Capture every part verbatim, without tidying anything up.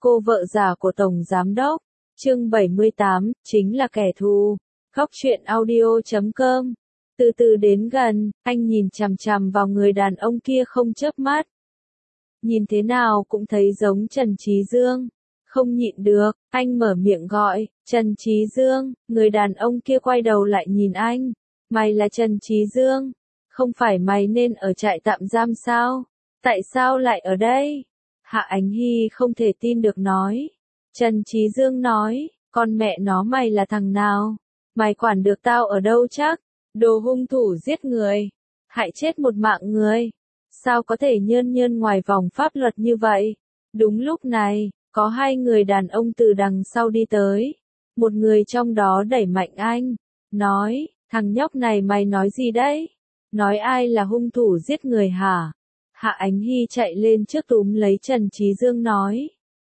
cô vợ già của Tổng Giám Đốc. Chương bảy mươi tám, chính là kẻ thù. Góc truyện audio chấm com. Từ từ đến gần, anh nhìn chằm chằm vào người đàn ông kia không chớp mắt. Nhìn thế nào cũng thấy giống Trần Trí Dương. Không nhịn được, anh mở miệng gọi, Trần Trí Dương, người đàn ông kia quay đầu lại nhìn anh. Mày là Trần Trí Dương? Không phải mày nên ở trại tạm giam sao? Tại sao lại ở đây? Hạ Ánh Hy không thể tin được nói. Trần Trí Dương nói, con mẹ nó mày là thằng nào? Mày quản được tao ở đâu chắc? Đồ hung thủ giết người, hại chết một mạng người. Sao có thể nhơn nhơn ngoài vòng pháp luật như vậy? Đúng lúc này, có hai người đàn ông từ đằng sau đi tới. Một người trong đó đẩy mạnh anh, nói, thằng nhóc này mày nói gì đấy? Nói ai là hung thủ giết người hả? Hạ Ánh Hy chạy lên trước túm lấy Trần Trí Dương nói.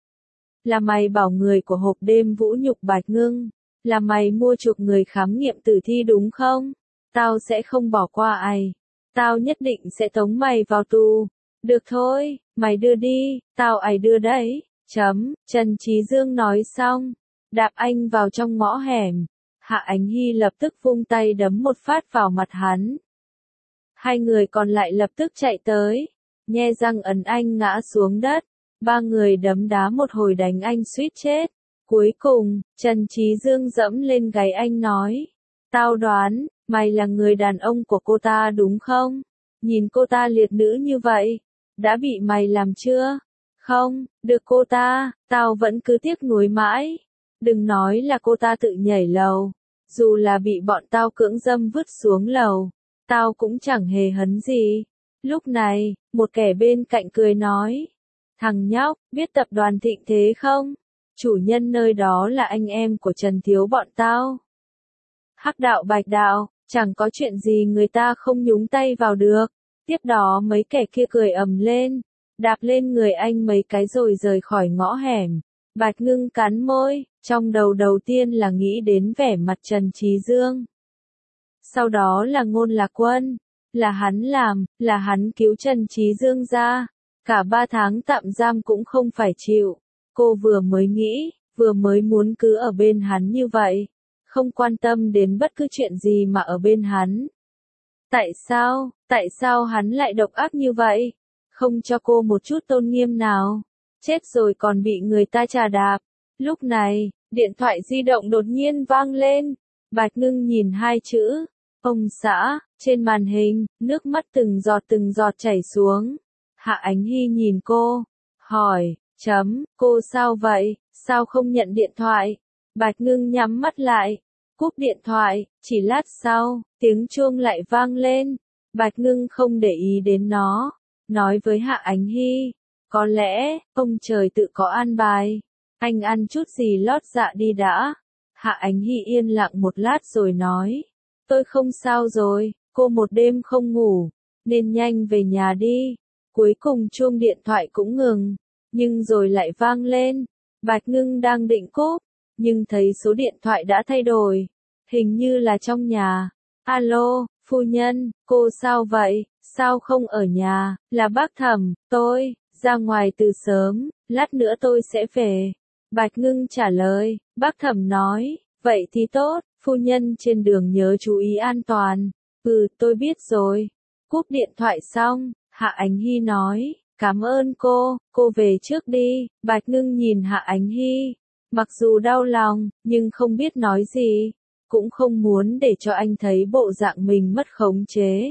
Là mày bảo người của hộp đêm vũ nhục Bạch Ngưng, là mày mua chuộc người khám nghiệm tử thi đúng không? Tao sẽ không bỏ qua ai. Tao nhất định sẽ tống mày vào tù. Được thôi, mày đưa đi, tao ai đưa đấy. Chấm, Trần Trí Dương nói xong, đạp anh vào trong ngõ hẻm. Hạ Ánh Hy lập tức vung tay đấm một phát vào mặt hắn. Hai người còn lại lập tức chạy tới, nhe răng ấn anh ngã xuống đất. Ba người đấm đá một hồi đánh anh suýt chết. Cuối cùng, Trần Trí Dương dẫm lên gáy anh nói. Tao đoán, mày là người đàn ông của cô ta đúng không? Nhìn cô ta liệt nữ như vậy, đã bị mày làm chưa? Không, được cô ta, tao vẫn cứ tiếc nuối mãi. Đừng nói là cô ta tự nhảy lầu. Dù là bị bọn tao cưỡng dâm vứt xuống lầu, tao cũng chẳng hề hấn gì. Lúc này, một kẻ bên cạnh cười nói. Thằng nhóc, biết tập đoàn Thịnh Thế không? Chủ nhân nơi đó là anh em của Trần Thiếu bọn tao. Hắc đạo Bạch đạo, chẳng có chuyện gì người ta không nhúng tay vào được. Tiếp đó mấy kẻ kia cười ầm lên, đạp lên người anh mấy cái rồi rời khỏi ngõ hẻm. Bạch Ngưng cắn môi, trong đầu đầu tiên là nghĩ đến vẻ mặt Trần Trí Dương. Sau đó là Ngôn Lạc Quân, là hắn làm, là hắn cứu Trần Trí Dương ra. Cả ba tháng tạm giam cũng không phải chịu. Cô vừa mới nghĩ, vừa mới muốn cứ ở bên hắn như vậy. Không quan tâm đến bất cứ chuyện gì mà ở bên hắn. Tại sao, tại sao hắn lại độc ác như vậy? Không cho cô một chút tôn nghiêm nào. Chết rồi còn bị người ta chà đạp. Lúc này, điện thoại di động đột nhiên vang lên. Bạch Ngưng nhìn hai chữ, ông xã, trên màn hình, nước mắt từng giọt từng giọt chảy xuống. Hạ Ánh Hy nhìn cô, hỏi, chấm, cô sao vậy, sao không nhận điện thoại? Bạch Ngưng nhắm mắt lại, cúp điện thoại, chỉ lát sau, tiếng chuông lại vang lên. Bạch Ngưng không để ý đến nó, nói với Hạ Ánh Hy, có lẽ, ông trời tự có an bài, anh ăn chút gì lót dạ đi đã. Hạ Ánh Hy yên lặng một lát rồi nói, tôi không sao rồi, cô một đêm không ngủ, nên nhanh về nhà đi. Cuối cùng chuông điện thoại cũng ngừng, nhưng rồi lại vang lên. Bạch Ngưng đang định cúp, nhưng thấy số điện thoại đã thay đổi, hình như là trong nhà. Alo, phu nhân, cô sao vậy, sao không ở nhà? Là bác Thẩm, tôi, ra ngoài từ sớm, lát nữa tôi sẽ về. Bạch Ngưng trả lời, bác Thẩm nói, vậy thì tốt, phu nhân trên đường nhớ chú ý an toàn. Ừ, tôi biết rồi. Cúp điện thoại xong, Hạ Ánh Hy nói, cảm ơn cô, cô về trước đi. Bạch Ngưng nhìn Hạ Ánh Hy, mặc dù đau lòng, nhưng không biết nói gì, cũng không muốn để cho anh thấy bộ dạng mình mất khống chế.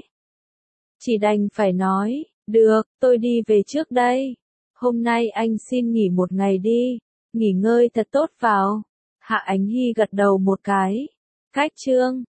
Chỉ đành phải nói, được, tôi đi về trước đây. Hôm nay anh xin nghỉ một ngày đi, nghỉ ngơi thật tốt vào. Hạ Ánh Hy gật đầu một cái. Cách chương